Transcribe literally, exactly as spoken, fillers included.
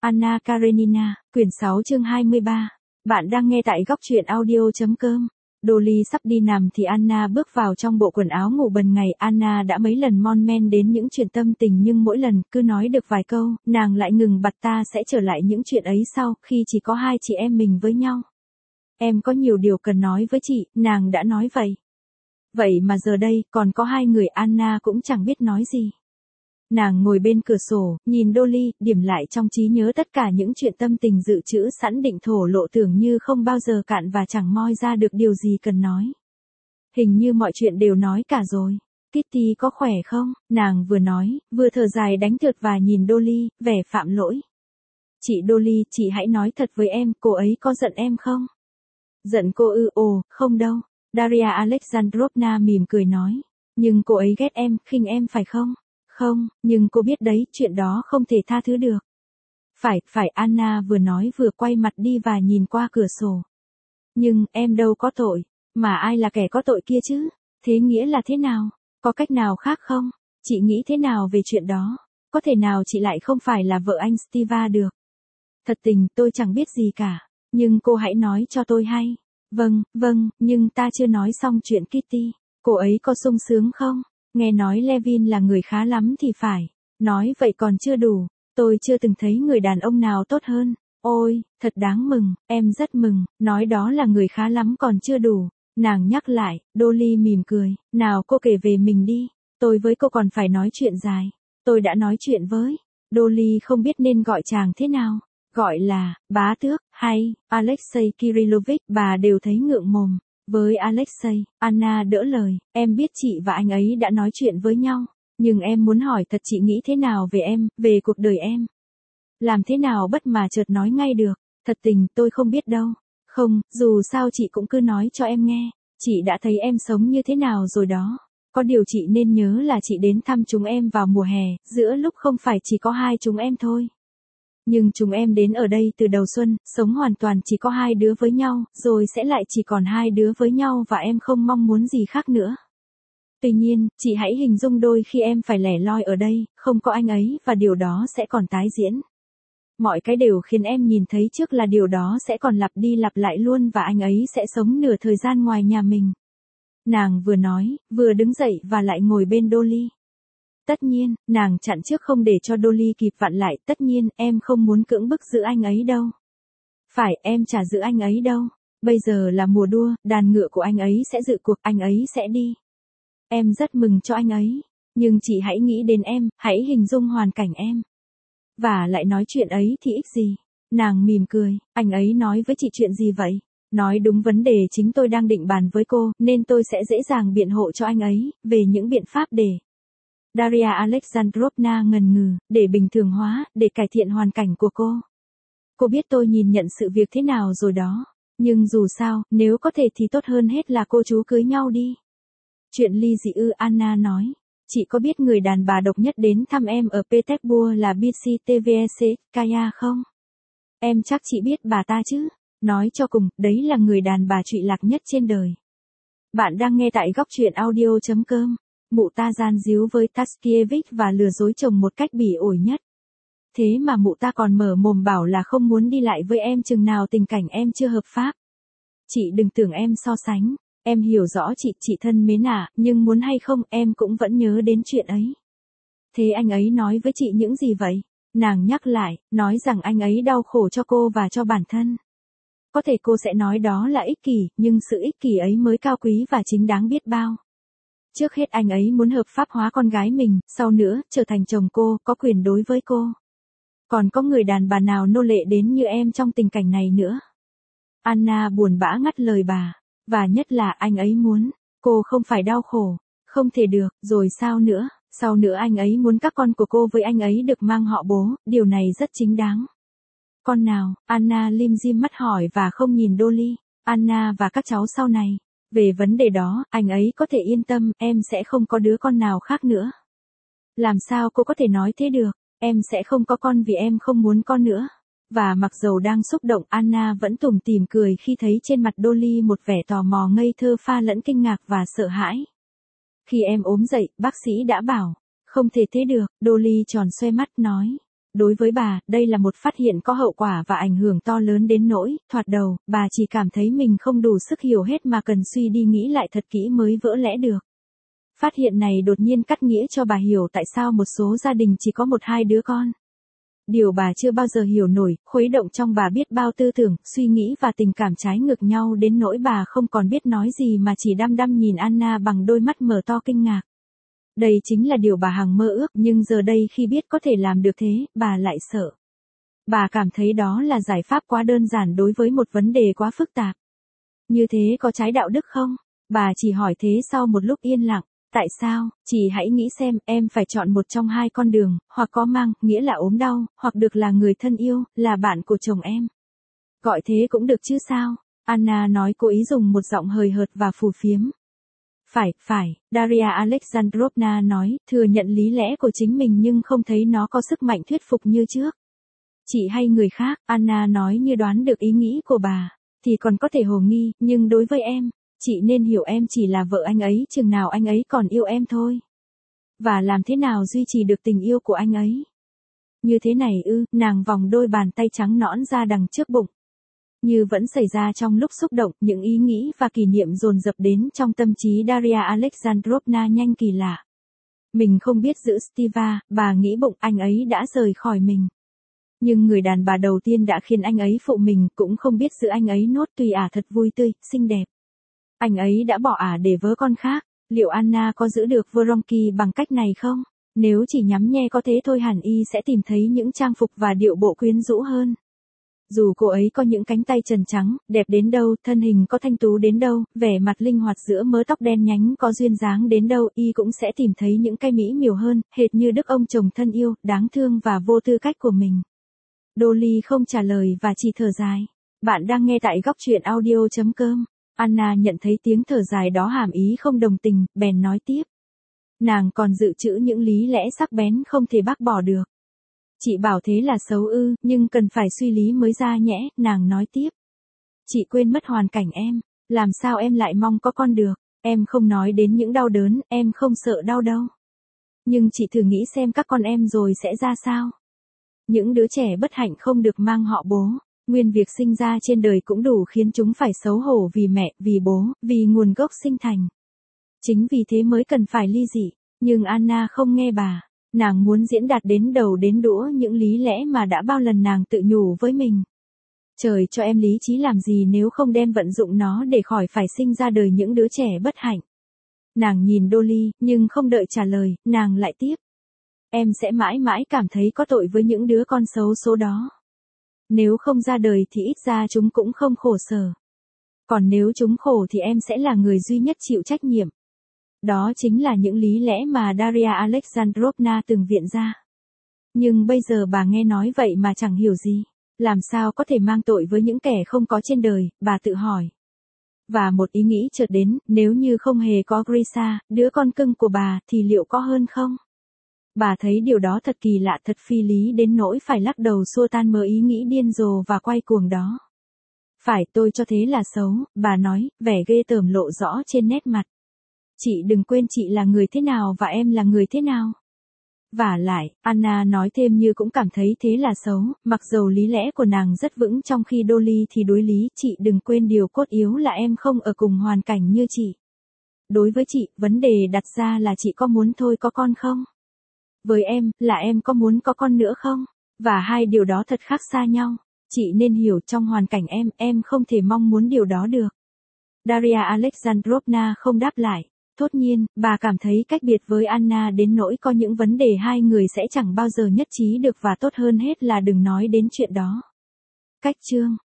Anna Karenina, quyển sáu chương hai mươi ba. Bạn đang nghe tại góc truyện audio.com. Dolly sắp đi nằm thì Anna bước vào trong bộ quần áo ngủ bần ngày. Anna đã mấy lần mon men đến những chuyện tâm tình nhưng mỗi lần cứ nói được vài câu, nàng lại ngừng bặt ta sẽ trở lại những chuyện ấy sau khi chỉ có hai chị em mình với nhau. Em có nhiều điều cần nói với chị, nàng đã nói vậy. Vậy mà giờ đây, còn có hai người Anna cũng chẳng biết nói gì. Nàng ngồi bên cửa sổ, nhìn Dolly, điểm lại trong trí nhớ tất cả những chuyện tâm tình dự trữ sẵn định thổ lộ tưởng như không bao giờ cạn và chẳng moi ra được điều gì cần nói. Hình như mọi chuyện đều nói cả rồi. Kitty có khỏe không? Nàng vừa nói, vừa thở dài đánh thượt và nhìn Dolly, vẻ phạm lỗi. Chị Dolly, chị hãy nói thật với em, cô ấy có giận em không? Giận cô ư? Ồ, không đâu. Daria Alexandrovna mỉm cười nói. Nhưng cô ấy ghét em, khinh em phải không? Không, nhưng cô biết đấy, chuyện đó không thể tha thứ được. Phải, phải, Anna vừa nói vừa quay mặt đi và nhìn qua cửa sổ. Nhưng, em đâu có tội, mà ai là kẻ có tội kia chứ? Thế nghĩa là thế nào? Có cách nào khác không? Chị nghĩ thế nào về chuyện đó? Có thể nào chị lại không phải là vợ anh Steva được? Thật tình, tôi chẳng biết gì cả, nhưng cô hãy nói cho tôi hay. Vâng, vâng, nhưng ta chưa nói xong chuyện Kitty. Cô ấy có sung sướng không? Nghe nói Levin là người khá lắm thì phải. Nói vậy còn chưa đủ. Tôi chưa từng thấy người đàn ông nào tốt hơn. Ôi, thật đáng mừng, em rất mừng. Nói đó là người khá lắm còn chưa đủ. Nàng nhắc lại, Dolly mỉm cười. Nào cô kể về mình đi. Tôi với cô còn phải nói chuyện dài. Tôi đã nói chuyện với. Dolly không biết nên gọi chàng thế nào. Gọi là, bá tước, hay, Alexei Kirilovich, bà đều thấy ngượng mồm. Với Alexei, Anna đỡ lời, em biết chị và anh ấy đã nói chuyện với nhau, nhưng em muốn hỏi thật chị nghĩ thế nào về em, về cuộc đời em. Làm thế nào bất mà chợt nói ngay được, thật tình tôi không biết đâu. Không, dù sao chị cũng cứ nói cho em nghe, chị đã thấy em sống như thế nào rồi đó. Có điều chị nên nhớ là chị đến thăm chúng em vào mùa hè, giữa lúc không phải chỉ có hai chúng em thôi. Nhưng chúng em đến ở đây từ đầu xuân, sống hoàn toàn chỉ có hai đứa với nhau, rồi sẽ lại chỉ còn hai đứa với nhau và em không mong muốn gì khác nữa. Tuy nhiên, chị hãy hình dung đôi khi em phải lẻ loi ở đây, không có anh ấy, và điều đó sẽ còn tái diễn. Mọi cái đều khiến em nhìn thấy trước là điều đó sẽ còn lặp đi lặp lại luôn và anh ấy sẽ sống nửa thời gian ngoài nhà mình. Nàng vừa nói, vừa đứng dậy và lại ngồi bên Dolly. Tất nhiên, nàng chặn trước không để cho Dolly kịp vặn lại, tất nhiên, em không muốn cưỡng bức giữ anh ấy đâu. Phải, em chả giữ anh ấy đâu. Bây giờ là mùa đua, đàn ngựa của anh ấy sẽ dự cuộc, anh ấy sẽ đi. Em rất mừng cho anh ấy. Nhưng chị hãy nghĩ đến em, hãy hình dung hoàn cảnh em. Và lại nói chuyện ấy thì ích gì? Nàng mỉm cười, anh ấy nói với chị chuyện gì vậy? Nói đúng vấn đề chính tôi đang định bàn với cô, nên tôi sẽ dễ dàng biện hộ cho anh ấy, về những biện pháp để... Daria Alexandrovna ngần ngừ, để bình thường hóa, để cải thiện hoàn cảnh của cô. Cô biết tôi nhìn nhận sự việc thế nào rồi đó. Nhưng dù sao, nếu có thể thì tốt hơn hết là cô chú cưới nhau đi. Chuyện ly dị ư? Anna nói. Chị có biết người đàn bà độc nhất đến thăm em ở Petersburg là Bitsiteveskaya không? Em chắc chị biết bà ta chứ? Nói cho cùng, đấy là người đàn bà trụy lạc nhất trên đời. Bạn đang nghe tại góc truyện audio.com. Mụ ta gian díu với Taskiewicz và lừa dối chồng một cách bỉ ổi nhất. Thế mà mụ ta còn mở mồm bảo là không muốn đi lại với em chừng nào tình cảnh em chưa hợp pháp. Chị đừng tưởng em so sánh, em hiểu rõ chị, chị thân mến à, nhưng muốn hay không em cũng vẫn nhớ đến chuyện ấy. Thế anh ấy nói với chị những gì vậy? Nàng nhắc lại, nói rằng anh ấy đau khổ cho cô và cho bản thân. Có thể cô sẽ nói đó là ích kỷ, nhưng sự ích kỷ ấy mới cao quý và chính đáng biết bao. Trước hết anh ấy muốn hợp pháp hóa con gái mình, sau nữa, trở thành chồng cô, có quyền đối với cô. Còn có người đàn bà nào nô lệ đến như em trong tình cảnh này nữa? Anna buồn bã ngắt lời bà. Và nhất là anh ấy muốn, cô không phải đau khổ. Không thể được, rồi sao nữa? Sau nữa anh ấy muốn các con của cô với anh ấy được mang họ bố, điều này rất chính đáng. Con nào? Anna lim dim mắt hỏi và không nhìn Dolly. Anna và các cháu sau này. Về vấn đề đó, anh ấy có thể yên tâm, em sẽ không có đứa con nào khác nữa. Làm sao cô có thể nói thế được? Em sẽ không có con vì em không muốn con nữa. Và mặc dầu đang xúc động, Anna vẫn tủm tỉm cười khi thấy trên mặt Dolly một vẻ tò mò ngây thơ pha lẫn kinh ngạc và sợ hãi. Khi em ốm dậy, bác sĩ đã bảo, không thể thế được, Dolly tròn xoe mắt nói. Đối với bà, đây là một phát hiện có hậu quả và ảnh hưởng to lớn đến nỗi, thoạt đầu, bà chỉ cảm thấy mình không đủ sức hiểu hết mà cần suy đi nghĩ lại thật kỹ mới vỡ lẽ được. Phát hiện này đột nhiên cắt nghĩa cho bà hiểu tại sao một số gia đình chỉ có một hai đứa con. Điều bà chưa bao giờ hiểu nổi, khuấy động trong bà biết bao tư tưởng, suy nghĩ và tình cảm trái ngược nhau đến nỗi bà không còn biết nói gì mà chỉ đăm đăm nhìn Anna bằng đôi mắt mở to kinh ngạc. Đây chính là điều bà hằng mơ ước, nhưng giờ đây khi biết có thể làm được thế, bà lại sợ. Bà cảm thấy đó là giải pháp quá đơn giản đối với một vấn đề quá phức tạp. Như thế có trái đạo đức không? Bà chỉ hỏi thế sau một lúc yên lặng. Tại sao? Chị hãy nghĩ xem, em phải chọn một trong hai con đường, hoặc có mang, nghĩa là ốm đau, hoặc được là người thân yêu, là bạn của chồng em. Gọi thế cũng được chứ sao? Anna nói cố ý dùng một giọng hời hợt và phù phiếm. Phải, phải, Daria Alexandrovna nói, thừa nhận lý lẽ của chính mình nhưng không thấy nó có sức mạnh thuyết phục như trước. Chị hay người khác, Anna nói như đoán được ý nghĩ của bà, thì còn có thể hồ nghi, nhưng đối với em, chị nên hiểu em chỉ là vợ anh ấy chừng nào anh ấy còn yêu em thôi. Và làm thế nào duy trì được tình yêu của anh ấy? Như thế này ư, nàng vòng đôi bàn tay trắng nõn ra đằng trước bụng. Như vẫn xảy ra trong lúc xúc động, những ý nghĩ và kỷ niệm dồn dập đến trong tâm trí Daria Alexandrovna nhanh kỳ lạ. Mình không biết giữ Stiva, bà nghĩ bụng anh ấy đã rời khỏi mình. Nhưng người đàn bà đầu tiên đã khiến anh ấy phụ mình, cũng không biết giữ anh ấy nốt tùy ả thật vui tươi, xinh đẹp. Anh ấy đã bỏ ả để vớ con khác, liệu Anna có giữ được Vronky bằng cách này không? Nếu chỉ nhắm nhe có thế thôi hẳn y sẽ tìm thấy những trang phục và điệu bộ quyến rũ hơn. Dù cô ấy có những cánh tay trần trắng, đẹp đến đâu, thân hình có thanh tú đến đâu, vẻ mặt linh hoạt giữa mớ tóc đen nhánh có duyên dáng đến đâu, y cũng sẽ tìm thấy những cái mỹ miều hơn, hệt như đức ông chồng thân yêu, đáng thương và vô tư cách của mình. Dolly không trả lời và chỉ thở dài. Bạn đang nghe tại góc truyện audio chấm com. Anna nhận thấy tiếng thở dài đó hàm ý không đồng tình, bèn nói tiếp. Nàng còn dự trữ những lý lẽ sắc bén không thể bác bỏ được. Chị bảo thế là xấu ư, nhưng cần phải suy lý mới ra nhẽ, nàng nói tiếp. Chị quên mất hoàn cảnh em, làm sao em lại mong có con được, em không nói đến những đau đớn, em không sợ đau đâu. Nhưng chị thử nghĩ xem các con em rồi sẽ ra sao. Những đứa trẻ bất hạnh không được mang họ bố, nguyên việc sinh ra trên đời cũng đủ khiến chúng phải xấu hổ vì mẹ, vì bố, vì nguồn gốc sinh thành. Chính vì thế mới cần phải ly dị, nhưng Anna không nghe bà. Nàng muốn diễn đạt đến đầu đến đũa những lý lẽ mà đã bao lần nàng tự nhủ với mình. Trời cho em lý trí làm gì nếu không đem vận dụng nó để khỏi phải sinh ra đời những đứa trẻ bất hạnh. Nàng nhìn Dolly, nhưng không đợi trả lời, nàng lại tiếp. Em sẽ mãi mãi cảm thấy có tội với những đứa con xấu số đó. Nếu không ra đời thì ít ra chúng cũng không khổ sở. Còn nếu chúng khổ thì em sẽ là người duy nhất chịu trách nhiệm. Đó chính là những lý lẽ mà Daria Alexandrovna từng viện ra. Nhưng bây giờ bà nghe nói vậy mà chẳng hiểu gì. Làm sao có thể mang tội với những kẻ không có trên đời, bà tự hỏi. Và một ý nghĩ chợt đến, nếu như không hề có Grisa, đứa con cưng của bà, thì liệu có hơn không? Bà thấy điều đó thật kỳ lạ, thật phi lý đến nỗi phải lắc đầu xua tan mớ ý nghĩ điên rồ và quay cuồng đó. Phải, tôi cho thế là xấu, bà nói, vẻ ghê tởm lộ rõ trên nét mặt. Chị đừng quên chị là người thế nào và em là người thế nào. Vả lại, Anna nói thêm như cũng cảm thấy thế là xấu, mặc dầu lý lẽ của nàng rất vững trong khi Dolly thì đối lý, chị đừng quên điều cốt yếu là em không ở cùng hoàn cảnh như chị. Đối với chị, vấn đề đặt ra là chị có muốn thôi có con không? Với em, là em có muốn có con nữa không? Và hai điều đó thật khác xa nhau. Chị nên hiểu trong hoàn cảnh em, em không thể mong muốn điều đó được. Daria Alexandrovna không đáp lại. Thốt nhiên, bà cảm thấy cách biệt với Anna đến nỗi có những vấn đề hai người sẽ chẳng bao giờ nhất trí được và tốt hơn hết là đừng nói đến chuyện đó. Cách chương